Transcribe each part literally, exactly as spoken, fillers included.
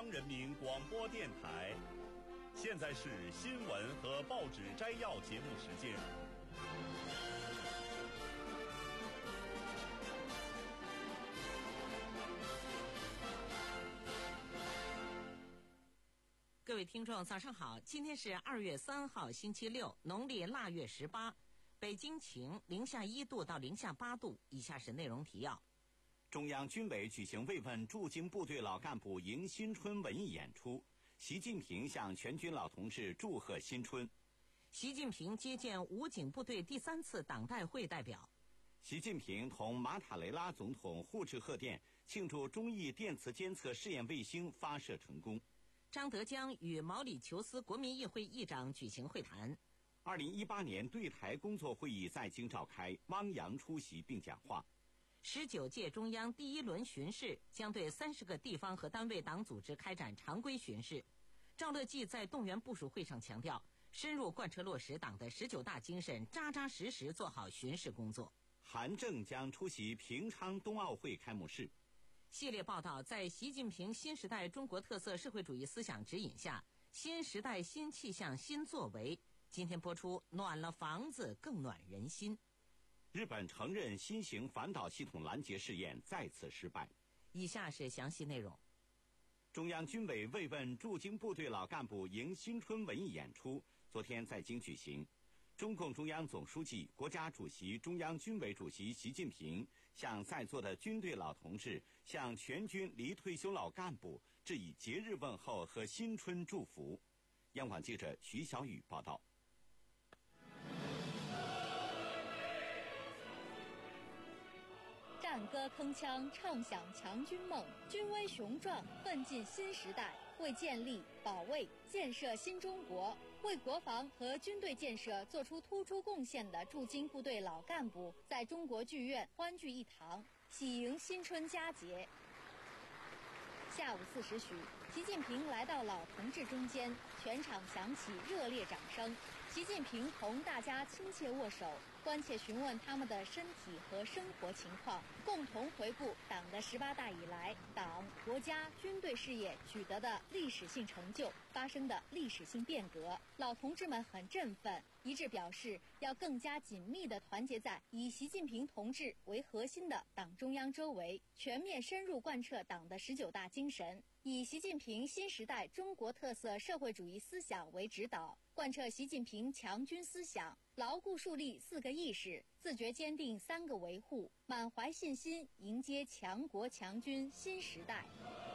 央人民广播电台。现在是新闻和报纸摘要节目时间。 各位听众早上好，今天是二月三号星期六，农历腊月十八，北京晴，零下一度到零下八度。以下是内容提要。 中央军委举行慰问驻京部队老干部迎新春文艺演出，习近平向全军老同志祝贺新春。 习近平接见武警部队第三次党代会代表。 习近平同马塔雷拉总统互致贺电，庆祝中印电磁监测试验卫星发射成功。 张德江与毛里求斯国民议会议长举行会谈。 二零一八年对台工作会议在京召开，汪洋出席并讲话。 十九届中央第一轮巡视将对三十个地方和单位党组织开展常规巡视。赵乐际在动员部署会上强调，深入贯彻落实党的十九大精神，扎扎实实做好巡视工作。 韩正将出席平昌冬奥会开幕式。 系列报道在习近平新时代中国特色社会主义思想指引下，新时代新气象新作为，今天播出，暖了房子更暖人心。 日本承认新型反导系统拦截试验再次失败。 以下是详细内容。 中央军委慰问驻京部队老干部迎新春文艺演出昨天在京举行。中共中央总书记、国家主席、中央军委主席习近平向在座的军队老同志、向全军离退休老干部致以节日问候和新春祝福。央广记者徐小雨报道。 战歌铿锵，唱响强军梦，军威雄壮，奋进新时代，为建立、保卫、建设新中国，为国防和军队建设做出突出贡献的驻京部队老干部，在中国剧院欢聚一堂，喜迎新春佳节。下午四时许，习近平来到老同志中间，全场响起热烈掌声。习近平同大家亲切握手，关切询问他们的身体和生活情况，共同回顾党的十八大以来党、国家、军队事业取得的历史性成就，发生的历史性变革。老同志们很振奋，一致表示要更加紧密地团结在以习近平同志为核心的党中央周围，全面深入贯彻党的十九大精神，以习近平新时代中国特色社会主义思想为指导，贯彻习近平强军思想，牢固树立四个意识，自觉坚定三个维护，满怀信心迎接强国强军新时代。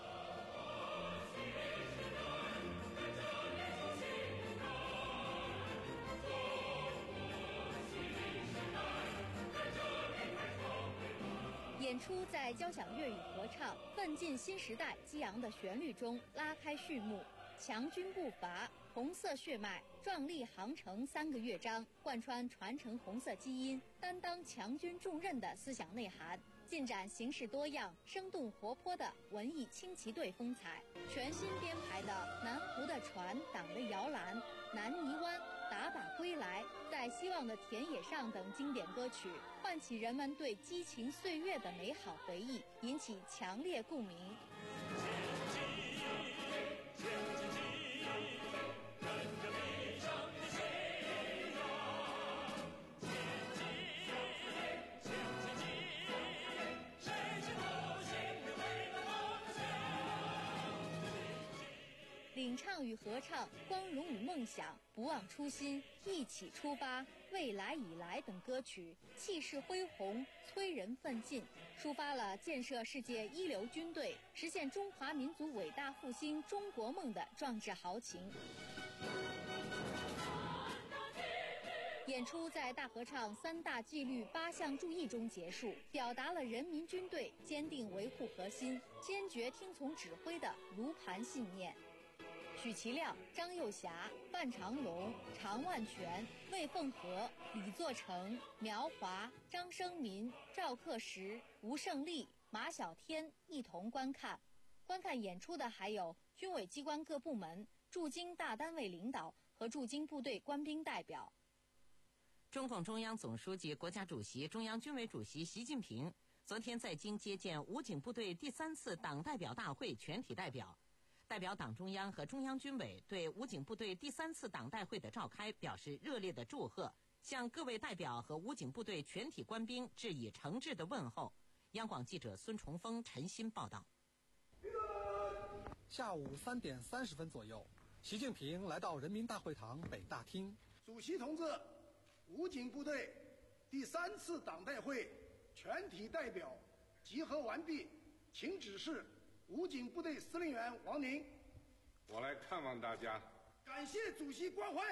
演出在交响乐与合唱《奋进新时代》激昂的旋律中拉开序幕。强军步伐、红色血脉、壮丽航程三个乐章贯穿传承红色基因、担当强军重任的思想内涵，尽展形式多样、生动活泼的文艺轻骑队风采。全新编排的《南湖的船》、《党的摇篮》、《南泥湾》、《打打归来》、《在希望的田野上》等经典歌曲，唤起人们对激情岁月的美好回忆，引起强烈共鸣。领唱与合唱《光荣与梦想》、《不忘初心》、一起出发、未来以来等歌曲，气势恢宏，催人奋进，抒发了建设世界一流军队、实现中华民族伟大复兴中国梦的壮志豪情。演出在大合唱三大纪律八项注意中结束，表达了人民军队坚定维护核心、坚决听从指挥的卢盘信念。许其亮、张幼霞、范长龙、常万全、魏凤和、李作成、苗华、张生民、赵克石、吴胜利、马小天一同观看。观看演出的还有军委机关各部门、驻京大单位领导和驻京部队官兵代表。 中共中央总书记、国家主席、中央军委主席习近平昨天在京接见武警部队第三次党代表大会全体代表。 代表党中央和中央军委对武警部队第三次党代会的召开表示热烈的祝贺，向各位代表和武警部队全体官兵致以诚挚的问候。央广记者孙崇峰、陈鑫报道。 下午三点三十分左右，习近平来到人民大会堂北大厅。 主席同志，武警部队第三次党代会全体代表集合完毕，请指示武警部队司令员王宁。 我来看望大家， 感谢主席关怀。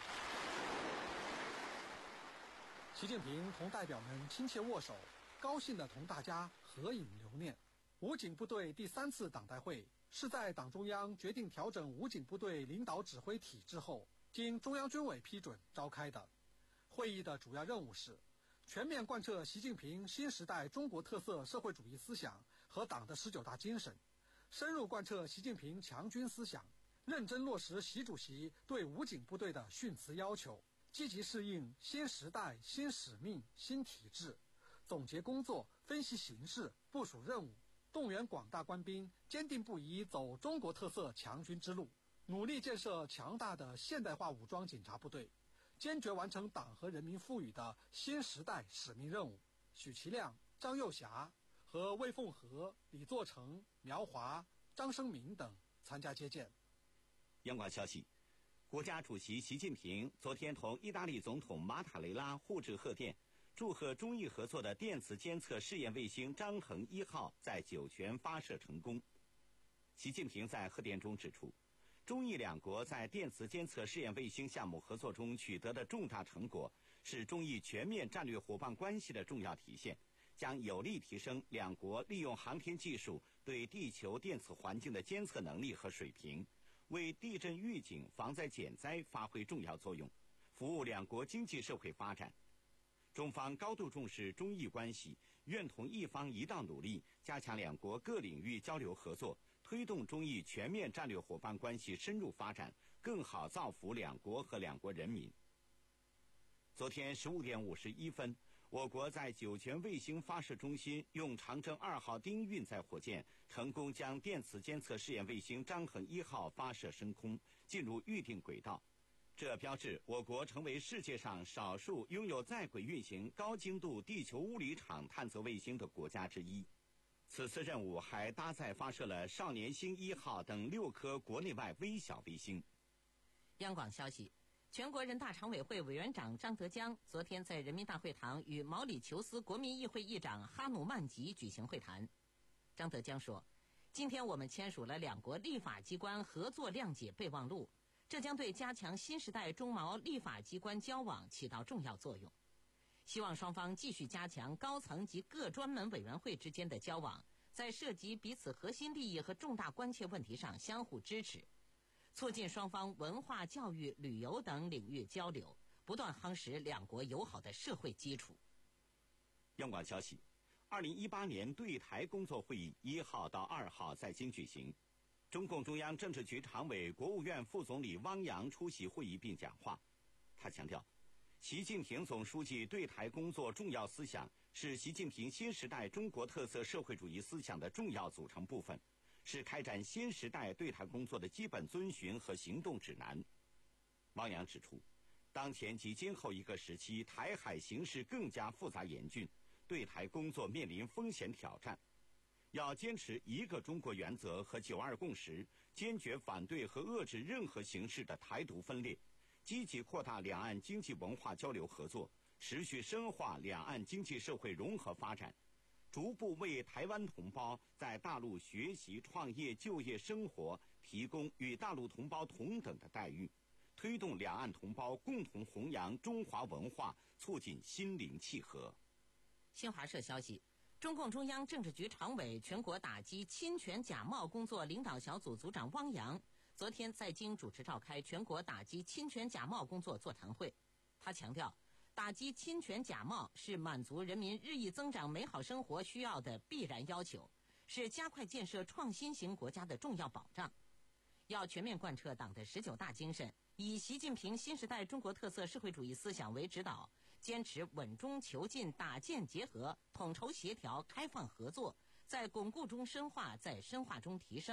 习近平同代表们亲切握手，高兴地同大家合影留念。武警部队第三次党代会是在党中央决定调整武警部队领导指挥体制后，经中央军委批准召开的。会议的主要任务是全面贯彻习近平新时代中国特色社会主义思想和党的十九大精神，深入贯彻习近平强军思想，认真落实习主席对武警部队的训词要求，积极适应新时代新使命新体制，总结工作，分析形势，部署任务，动员广大官兵坚定不移走中国特色强军之路，努力建设强大的现代化武装警察部队，坚决完成党和人民赋予的新时代使命任务。许其亮、张幼霞和魏凤和、李作成、苗华、张生明等参加接见。 央广消息，国家主席习近平昨天同意大利总统马塔雷拉互致贺电，祝贺中意合作的电磁监测试验卫星张衡一号在酒泉发射成功。习近平在贺电中指出，中意两国在电磁监测试验卫星项目合作中取得的重大成果，是中意全面战略伙伴关系的重要体现，将有力提升两国利用航天技术对地球电磁环境的监测能力和水平，为地震预警、防灾减灾发挥重要作用，服务两国经济社会发展。中方高度重视中意关系，愿同一方一道努力，加强两国各领域交流合作，推动中意全面战略伙伴关系深入发展，更好造福两国和两国人民。昨天十五点五十一分，我国在酒泉卫星发射中心用长征二号丁运载火箭成功将电磁监测试验卫星张衡一号发射升空，进入预定轨道。这标志我国成为世界上少数拥有在轨运行高精度地球物理场探测卫星的国家之一。此次任务还搭载发射了少年星一号等六颗国内外微小卫星。 央广消息，全国人大常委会委员长张德江昨天在人民大会堂与毛里求斯国民议会议长哈努曼吉举行会谈。张德江说，今天我们签署了两国立法机关合作谅解备忘录，这将对加强新时代中毛立法机关交往起到重要作用。希望双方继续加强高层及各专门委员会之间的交往，在涉及彼此核心利益和重大关切问题上相互支持，促进双方文化、教育、旅游等领域交流，不断夯实两国友好的社会基础。 央广消息，二零一八年对台工作会议一号到二号在京举行。中共中央政治局常委、国务院副总理汪洋出席会议并讲话。他强调，习近平总书记对台工作重要思想是习近平新时代中国特色社会主义思想的重要组成部分，是开展新时代对台工作的基本遵循和行动指南。汪洋指出，当前及今后一个时期，台海形势更加复杂严峻，对台工作面临风险挑战。要坚持一个中国原则和九二共识，坚决反对和遏制任何形式的台独分裂，积极扩大两岸经济文化交流合作，持续深化两岸经济社会融合发展，逐步为台湾同胞在大陆学习、创业、就业、生活提供与大陆同胞同等的待遇，推动两岸同胞共同弘扬中华文化，促进心灵契合。 新华社消息，中共中央政治局常委、全国打击侵权假冒工作领导小组组长汪洋昨天在京主持召开全国打击侵权假冒工作座谈会。他强调，打击侵权假冒是满足人民日益增长美好生活需要的必然要求，是加快建设创新型国家的重要保障。要全面贯彻党的十九大精神，以习近平新时代中国特色社会主义思想为指导，坚持稳中求进、打建结合、统筹协调、开放合作，在巩固中深化，在深化中提升，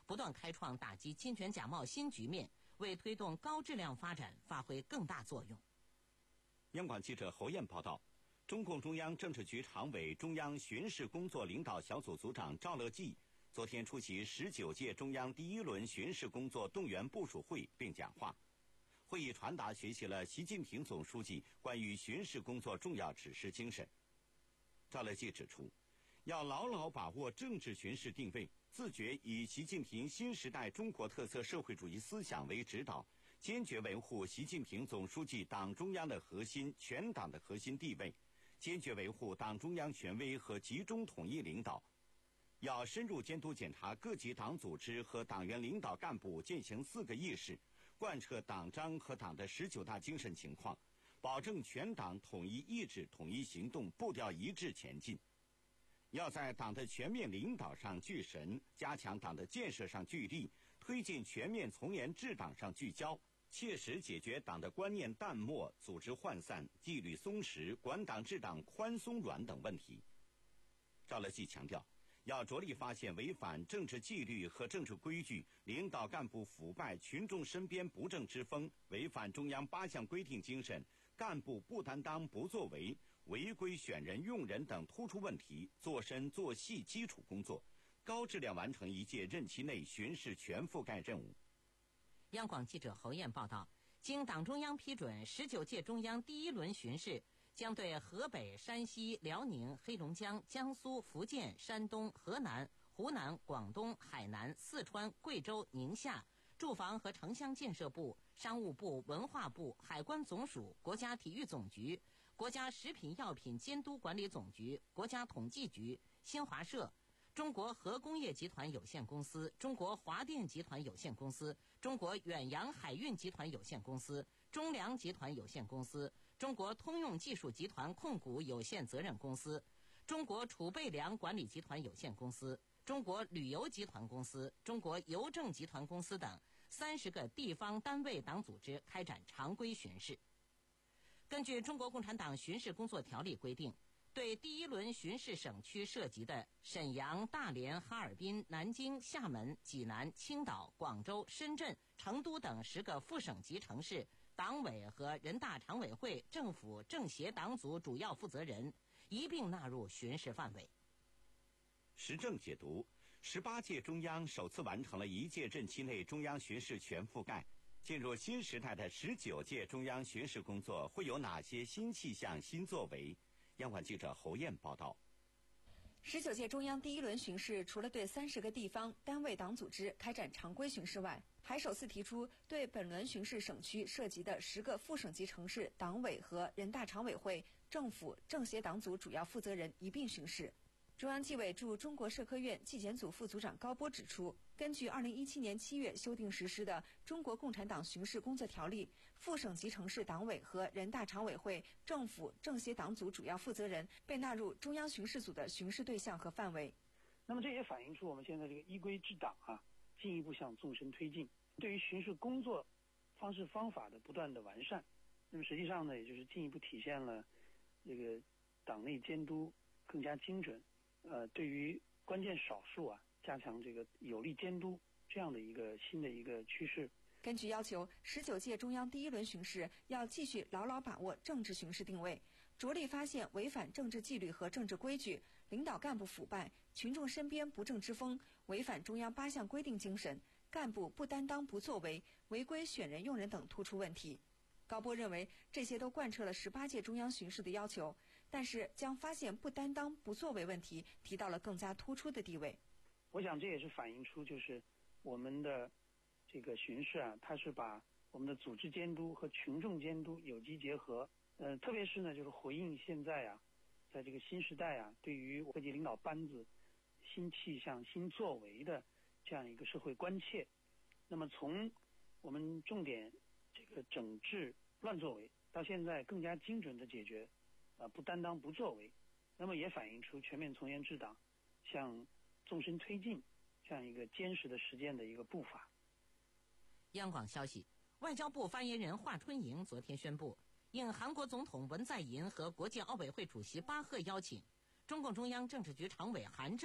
不断开创打击侵权假冒新局面，为推动高质量发展发挥更大作用。 央广记者侯燕报道，中共中央政治局常委、中央巡视工作领导小组组长赵乐际昨天出席十九届中央第一轮巡视工作动员部署会并讲话。会议传达学习了习近平总书记关于巡视工作重要指示精神。赵乐际指出，要牢牢把握政治巡视定位，自觉以习近平新时代中国特色社会主义思想为指导，坚决维护习近平总书记党中央的核心、全党的核心地位，坚决维护党中央权威和集中统一领导。要深入监督检查各级党组织和党员领导干部践行四个意识，贯彻党章和党的十九大精神情况，保证全党统一意志、统一行动，步调一致前进。要在党的全面领导上聚神，加强党的建设上聚力，推进全面从严治党上聚焦，切实解决党的观念淡漠、组织涣散、纪律松弛、管党治党宽松软等问题。赵乐际强调，要着力发现违反政治纪律和政治规矩、领导干部腐败、群众身边不正之风、违反中央八项规定精神、干部不担当不作为、违规选人用人等突出问题，做深做细基础工作，高质量完成一届任期内巡视全覆盖任务。 央广记者侯燕报道，经党中央批准，十九届中央第一轮巡视将对河北、山西、辽宁、黑龙江、江苏、福建、山东、河南、湖南、广东、海南、四川、贵州、宁夏、住房和城乡建设部、商务部、文化部、海关总署、国家体育总局、国家食品药品监督管理总局、国家统计局、新华社、中国核工业集团有限公司、中国华电集团有限公司、中国远洋海运集团有限公司、中粮集团有限公司、中国通用技术集团控股有限责任公司、中国储备粮管理集团有限公司、中国旅游集团公司、中国邮政集团公司等三十个地方单位党组织开展常规巡视。根据中国共产党巡视工作条例规定，对第一轮巡视省区涉及的沈阳、大连、哈尔滨、南京、厦门、济南、青岛、广州、深圳、成都等十个副省级城市党委和人大常委会、政府、政协党组主要负责人一并纳入巡视范围。 时政解读：十八届中央首次完成了一届任期内中央巡视全覆盖。进入新时代的十九届中央巡视工作会有哪些新气象、新作为？央广记者侯燕报道。 十九届中央第一轮巡视除了对三十个地方单位党组织开展常规巡视外，还首次提出对本轮巡视省区涉及的十个副省级城市党委和人大常委会、政府、政协党组主要负责人一并巡视。中央纪委驻中国社科院纪检组副组长高波指出，根据二零一七年七月修订实施的《中国共产党巡视工作条例》，副省级城市党委和人大常委会、政府、政协党组主要负责人被纳入中央巡视组的巡视对象和范围。 那么这也反映出我们现在这个依规治党啊，进一步向纵深推进，对于巡视工作方式方法的不断的完善。那么实际上呢，也就是进一步体现了这个党内监督更加精准。呃，对于关键少数啊，加强这个有力监督，这样的一个新的一个趋势。 根据要求，十九届中央第一轮巡视要继续牢牢把握政治巡视定位，着力发现违反政治纪律和政治规矩、领导干部腐败、群众身边不正之风、违反中央八项规定精神、干部不担当不作为、违规选人用人等突出问题。高波认为，这些都贯彻了十八届中央巡视的要求，但是将发现不担当不作为问题提到了更加突出的地位。 我想这也是反映出就是我们的这个巡视啊，它是把我们的组织监督和群众监督有机结合，呃，特别是呢，就是回应现在啊，在这个新时代啊，对于各级领导班子新气象、新作为的这样一个社会关切。那么从我们重点这个整治乱作为，到现在更加精准的解决啊、呃、不担当不作为，那么也反映出全面从严治党向纵深推进这样一个坚实的实践的一个步伐。 央广消息，外交部发言人华春莹昨天宣布，应韩国总统文在寅和国际奥委会主席巴赫邀请，中共中央政治局常委韩正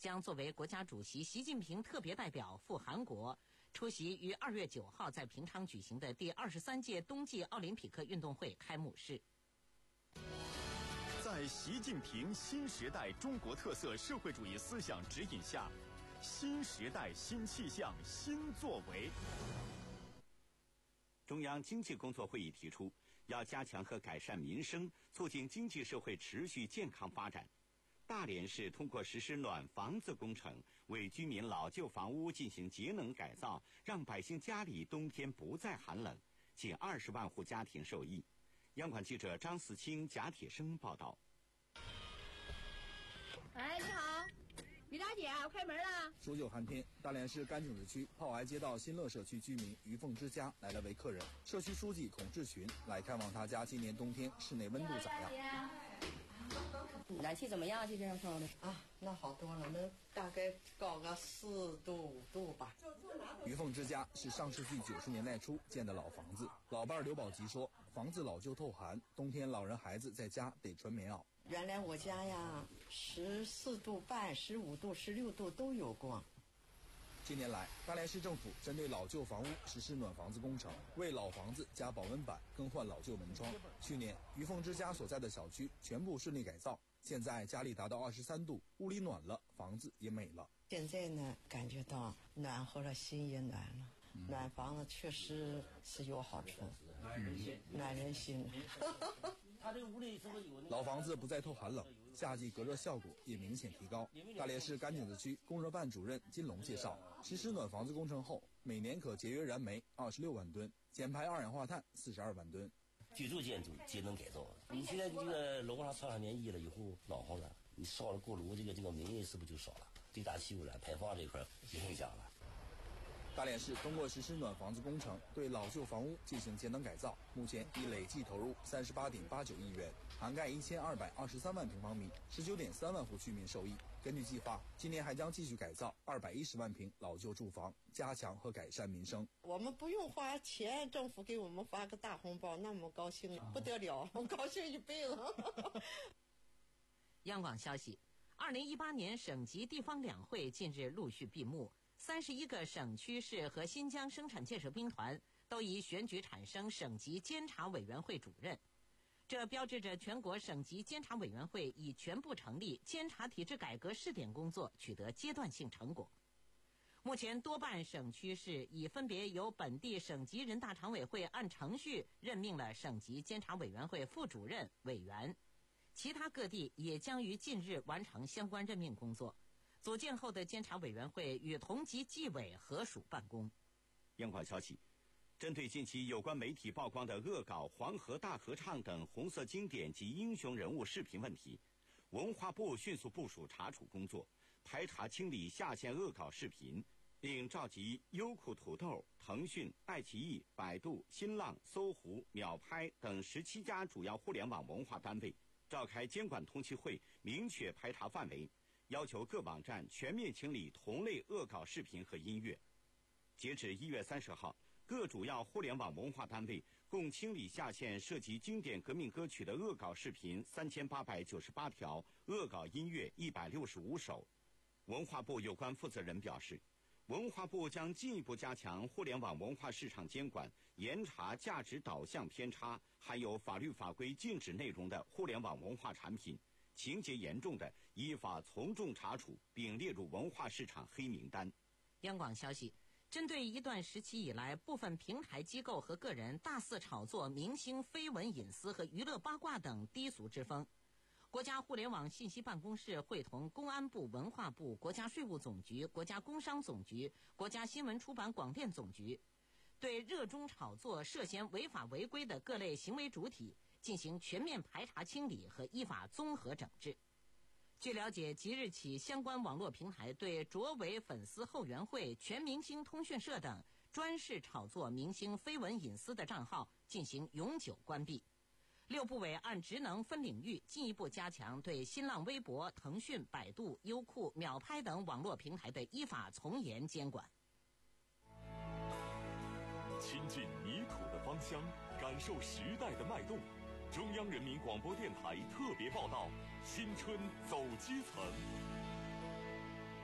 将作为国家主席习近平特别代表赴韩国，出席于二月九号在平昌举行的第二十三届冬季奥林匹克运动会开幕式。 在习近平新时代中国特色社会主义思想指引下，新时代新气象新作为。 中央经济工作会议提出，要加强和改善民生，促进经济社会持续健康发展。大连市通过实施暖房子工程，为居民老旧房屋进行节能改造，让百姓家里冬天不再寒冷，近二十万户家庭受益。央广记者张思清、贾铁生报道。 哎，你好，米大姐，我开门了。 数九寒天，大连市甘井子区炮癌街道新乐社区居民于凤之家来了为客人。社区书记孔志群来看望他家今年冬天室内温度咋样？ 暖气怎么样？这边说的啊，那好多了，能大概高个四度五度吧。 于凤之家是上世纪九十年代初建的老房子。老伴刘宝吉说，房子老旧透寒，冬天老人孩子在家得穿棉袄。 原来我家呀，十四度半、十五度、十六度都有过。 近年来，大连市政府针对老旧房屋实施暖房子工程，为老房子加保温板，更换老旧门窗。去年，于凤之家所在的小区全部顺利改造，现在家里达到二十三度，屋里暖了，房子也美了。 现在呢，感觉到暖和了，心也暖了。嗯、暖房子确实是有好处，暖人心，暖人心。 他这个屋里是不是有那个？老房子不再透寒冷，夏季隔热效果也明显提高。大连市甘井子区供热办主任金龙介绍，实施暖房子工程后，每年可节约燃煤二十六万吨，减排二氧化碳四十二万吨。 居住建筑节能改造，你现在这个楼上插上年液了以后暖和了，你烧了锅炉，这个这个煤是不是就少了？对大气污染排放这块有影响了。 大连市通过实施暖房子工程，对老旧房屋进行节能改造，目前已累计投入三十八点八九亿元，涵盖一千二百二十三万平方米，十九点三万户居民受益。根据计划，今年还将继续改造二百一十万平老旧住房，加强和改善民生。 我们不用花钱，政府给我们发个大红包，那么高兴不得了，我高兴一辈子。 央广消息，二零一八年省级地方两会近日陆续闭幕。三十一个省区市和新疆生产建设兵团都已选举产生省级监察委员会主任，这标志着全国省级监察委员会已全部成立，监察体制改革试点工作取得阶段性成果。目前多半省区市已分别由本地省级人大常委会按程序任命了省级监察委员会副主任、委员，其他各地也将于近日完成相关任命工作。组建后的监察委员会与同级纪委合署办公。 央广消息，针对近期有关媒体曝光的恶搞黄河大合唱等红色经典及英雄人物视频问题，文化部迅速部署查处工作，排查清理下线恶搞视频，并召集优酷土豆、腾讯、爱奇艺、百度、新浪、搜狐、秒拍等十七家主要互联网文化单位，召开监管通气会，明确排查范围，要求各网站全面清理同类恶搞视频和音乐。截止一月三十号，各主要互联网文化单位共清理下线涉及经典革命歌曲的恶搞视频三千八百九十八条，恶搞音乐一百六十五首。文化部有关负责人表示，文化部将进一步加强互联网文化市场监管，严查价值导向偏差、含有法律法规禁止内容的互联网文化产品，情节严重的依法从重查处，并列入文化市场黑名单。 央广消息，针对一段时期以来部分平台机构和个人大肆炒作明星绯闻隐私和娱乐八卦等低俗之风，国家互联网信息办公室会同公安部、文化部、国家税务总局、国家工商总局、国家新闻出版广电总局，对热衷炒作涉嫌违法违规的各类行为主体进行全面排查清理和依法综合整治。据了解，即日起，相关网络平台对卓伟粉丝后援会、全明星通讯社等专事炒作明星绯闻隐私的账号进行永久关闭。六部委按职能分领域进一步加强对新浪微博、腾讯、百度、优酷、秒拍等网络平台的依法从严监管。 亲近泥土的芳香，感受时代的脉动。中央人民广播电台特别报道：新春走基层。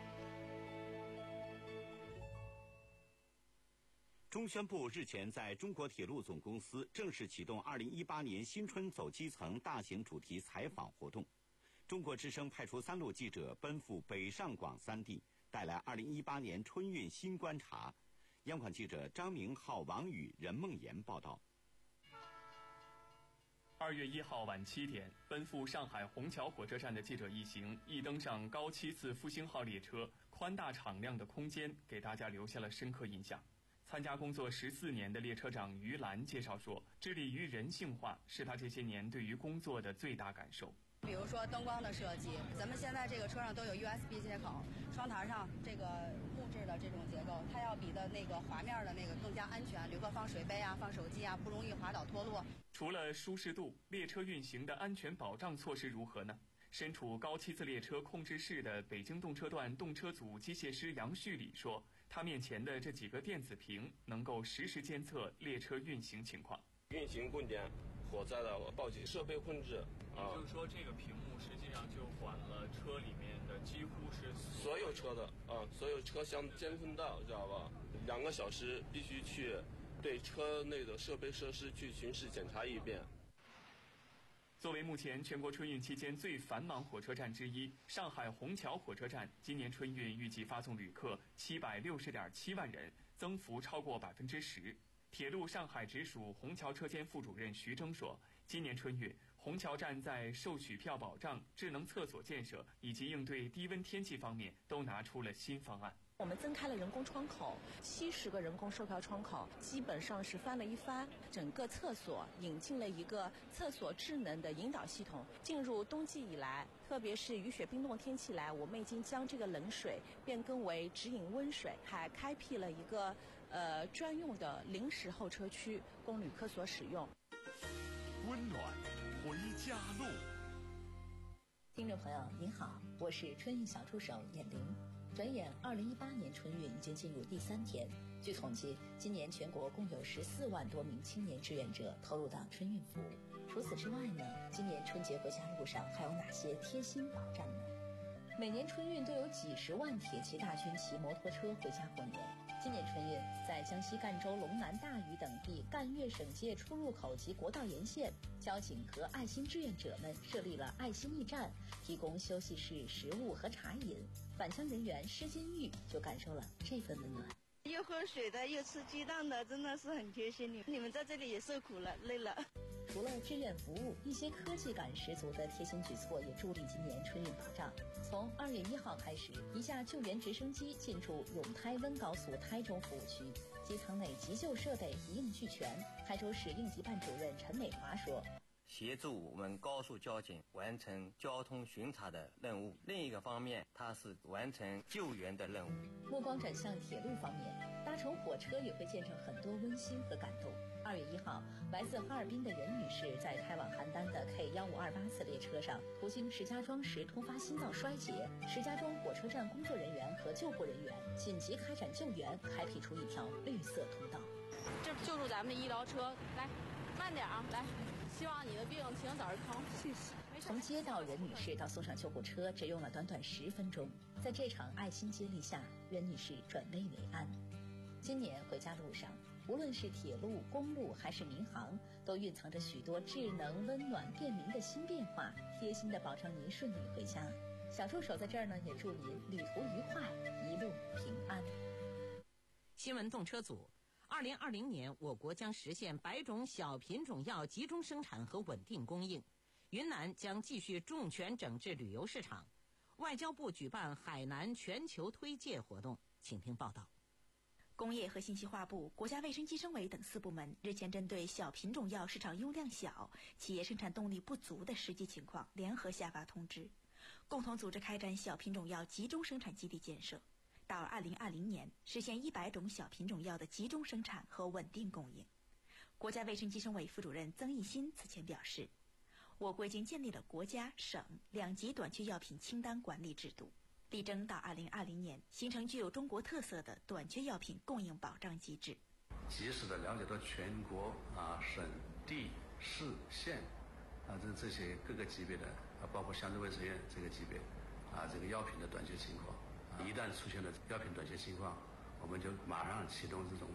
中宣部日前在中国铁路总公司正式启动二零一八年新春走基层大型主题采访活动。中国之声派出三路记者奔赴北上广三地，带来二零一八年春运新观察。央广记者张明浩、王宇、任梦妍报道。 二月一号晚七点，奔赴上海虹桥火车站的记者一行一登上高七次复兴号列车，宽大敞亮的空间给大家留下了深刻印象。参加工作十四年的列车长于兰介绍说，致力于人性化是他这些年对于工作的最大感受。 比如说灯光的设计，咱们现在这个车上都有 U S B 接口，窗台上这个木质的这种结构，它要比的那个滑面的那个更加安全，留个放水杯啊、放手机啊，不容易滑倒脱落。 除了舒适度，列车运行的安全保障措施如何呢？身处高七次列车控制室的北京动车段动车组机械师杨旭礼说，他面前的这几个电子屏能够实时监测列车运行情况。 运行供电、火灾的报警、设备控制。 也就是说，这个屏幕实际上就管了车里面的几乎是所有车的啊，所有车厢监控到，知道吧？两个小时必须去对车内的设备设施去巡视检查一遍。 作为目前全国春运期间最繁忙火车站之一，上海虹桥火车站今年春运预计发送旅客七百六十点七万人，增幅超过百分之十。铁路上海直属虹桥车间副主任徐峥说，今年春运，虹桥站在售取票保障、智能厕所建设以及应对低温天气方面都拿出了新方案。 我们增开了人工窗口，七十个人工售票窗口，基本上是翻了一番。整个厕所引进了一个厕所智能的引导系统。进入冬季以来，特别是雨雪冰冻天气来，我们已经将这个冷水变更为直饮温水，还开辟了一个呃专用的临时候车区，供旅客所使用。 温暖回家路。 听众朋友您好，我是春运小助手闫玲。转眼二零一八年春运已经进入第三天，据统计，今年全国共有十四万多名青年志愿者投入到春运服务。除此之外呢，今年春节回家路上还有哪些贴心保障呢？每年春运都有几十万铁骑大军骑摩托车回家过年。今年春运在江西赣州龙南大余等地赣粤省界出入口及国道沿线，交警和爱心志愿者们设立了爱心驿站，提供休息室、食物和茶饮。返乡人员施金玉就感受了这份温暖。 又喝水的，又吃鸡蛋的，真的是很贴心。你你们在这里也受苦了，累了。 除了志愿服务，一些科技感十足的贴心举措也助力今年春运保障。从二月一号开始，一架救援直升机进驻永泰温高速台州服务区，机舱内急救设备一应俱全。台州市应急办主任陈美华说， 协助我们高速交警完成交通巡查的任务，另一个方面，它是完成救援的任务。 目光转向铁路方面，搭乘火车也会见证很多温馨和感动。二月一号，来自哈尔滨的任女士在开往邯郸的 K 一五二八次列车上，途经石家庄时突发心脏衰竭，石家庄火车站工作人员和救护人员紧急开展救援，开辟出一条绿色通道。 这救助咱们的医疗车，来，慢点啊，来。希望你的病情早日康复，谢谢。 从接到任女士到送上救护车，只用了短短十分钟。在这场爱心接力下，任女士转危为安。今年回家路上，无论是铁路、公路还是民航，都蕴藏着许多智能、温暖、便民的新变化，贴心的保障您顺利回家。小助手在这儿呢，也祝您旅途愉快，一路平安。 新闻动车组。二零二零年，我国将实现百种小品种药集中生产和稳定供应。云南将继续重拳整治旅游市场。外交部举办海南全球推介活动，请听报道。 工业和信息化部、国家卫生计生委等四部门日前针对小品种药市场用量小、企业生产动力不足的实际情况，联合下发通知，共同组织开展小品种药集中生产基地建设。到二零二零年，实现一百种小品种药的集中生产和稳定供应。国家卫生计生委副主任曾益新此前表示，我国已经建立了国家、省两级短缺药品清单管理制度，力争到二零二零年形成具有中国特色的短缺药品供应保障机制。 及时的了解到全国啊、省、地、市、县啊这这些各个级别的啊，包括乡镇卫生院这个级别啊，这个药品的短缺情况。一旦出现了药品短缺情况，我们就马上启动这种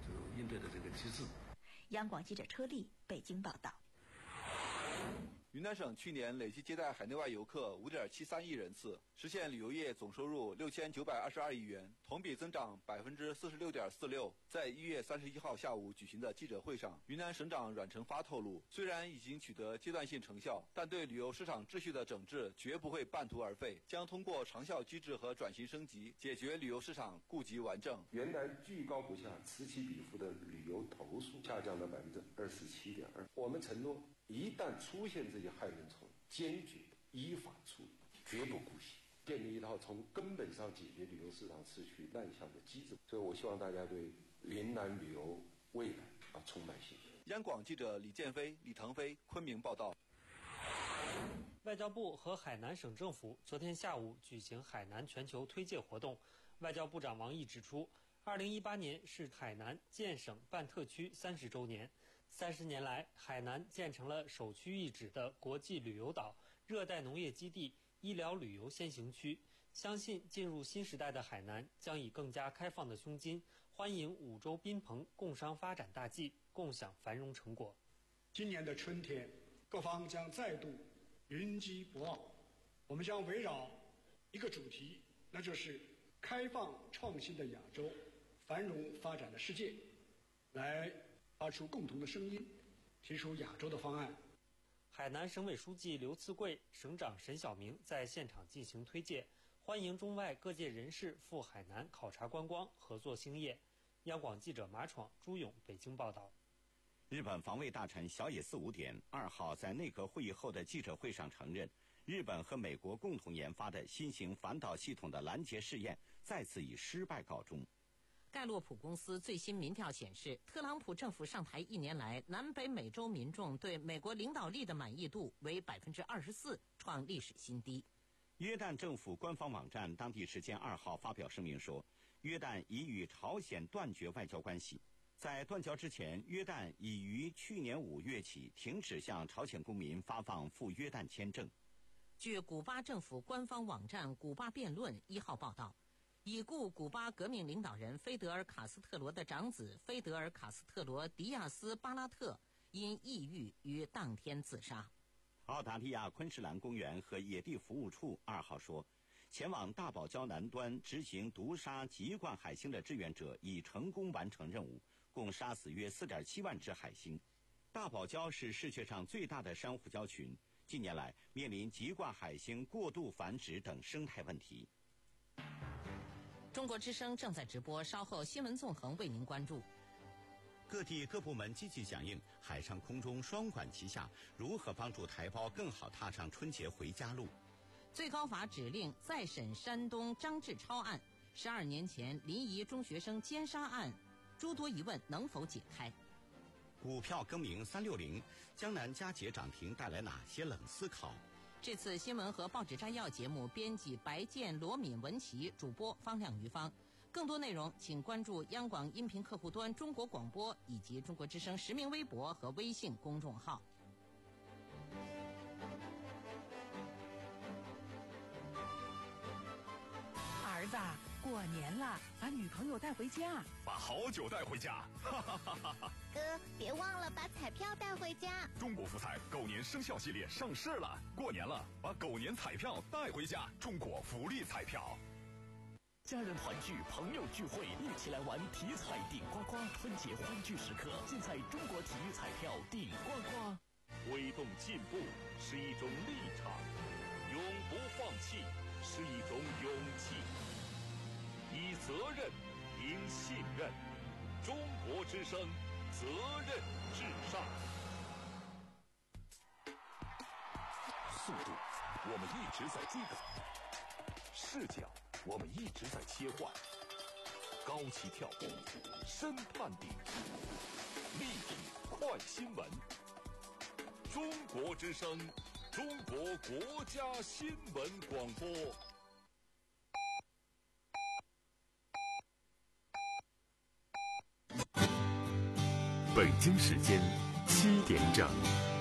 这种应对的这个机制。 央广记者车丽北京报道。 云南省去年累计接待海内外游客 五点七三亿人次，实现旅游业总收入六千九百二十二亿元，同比增长百分之四十六点四六。在一月三十一号下午举行的记者会上，云南省长阮成发透露，虽然已经取得阶段性成效，但对旅游市场秩序的整治绝不会半途而废，将通过长效机制和转型升级，解决旅游市场顾及完整。 云南居高不下、此起彼伏的旅游投诉下降了百分之二十七点二。我们承诺，一旦出现这些害人虫，坚决依法处理，绝不姑息，建立一套从根本上解决旅游市场秩序乱象的机制。所以我希望大家对云南旅游未来啊充满信心。 央广记者李建飞、李腾飞昆明报道。 外交部和海南省政府昨天下午举行海南全球推介活动。外交部长王毅指出，二零一八年是海南建省办特区三十周年。三十年来，海南建成了首屈一指的国际旅游岛、热带农业基地、医疗旅游先行区。相信进入新时代的海南将以更加开放的胸襟，欢迎五洲宾朋共商发展大计，共享繁荣成果。 今年的春天，各方将再度云集博鳌，我们将围绕一个主题，那就是开放创新的亚洲，繁荣发展的世界，来发出共同的声音，提出亚洲的方案。 海南省委书记刘赐贵、省长沈晓明在现场进行推介，欢迎中外各界人士赴海南考察观光、合作兴业。央广记者马闯、朱勇北京报道。 日本防卫大臣小野寺五点二号在内阁会议后的记者会上承认，日本和美国共同研发的新型反导系统的拦截试验再次以失败告终。 盖洛普公司最新民调显示，特朗普政府上台一年来，南北美洲民众对美国领导力的满意度为百分之二十四，创历史新低。 约旦政府官方网站当地时间二号发表声明说，约旦已与朝鲜断绝外交关系。在断交之前，约旦已于去年五月起停止向朝鲜公民发放赴约旦签证。 据古巴政府官方网站《古巴辩论》一号报道，已故古巴革命领导人菲德尔·卡斯特罗的长子菲德尔·卡斯特罗·迪亚斯·巴拉特因抑郁于当天自杀。 澳大利亚昆士兰公园和野地服务处二号说，前往大堡礁南端执行毒杀棘冠海星的志愿者已成功完成任务，共杀死约 四点七万只海星。大堡礁是世界上最大的珊瑚礁群，近年来面临棘冠海星过度繁殖等生态问题。 中国之声正在直播，稍后新闻纵横为您关注。 各地各部门积极响应，海上空中双管齐下，如何帮助台胞更好踏上春节回家路？ 最高法指令再审山东张志超案，十二年前临沂中学生奸杀案，诸多疑问能否解开？ 股票更名三六零，江南佳节涨停带来哪些冷思考？ 这次新闻和报纸摘要节目，编辑白健、罗敏、文琪，主播方亮、于芳。更多内容请关注央广音频客户端中国广播以及中国之声实名微博和微信公众号。 儿子，过年了，把女朋友带回家， 把好酒带回家，哈哈哈哈哈！ 哥，别忘了把彩票带回家。 中国福彩狗年生肖系列上市了，过年了，把狗年彩票带回家。中国福利彩票。 家人团聚，朋友聚会，一起来玩体彩顶呱呱！春节欢聚时刻，尽在中国体育彩票顶呱呱。 推动进步是一种立场，永不放弃是一种勇气。以责任赢信任，中国之声，责任至上。速度，我们一直在追赶；视角，我们一直在切换。高起跳步，深探底，立体快新闻。中国之声，中国国家新闻广播。北京时间七点整。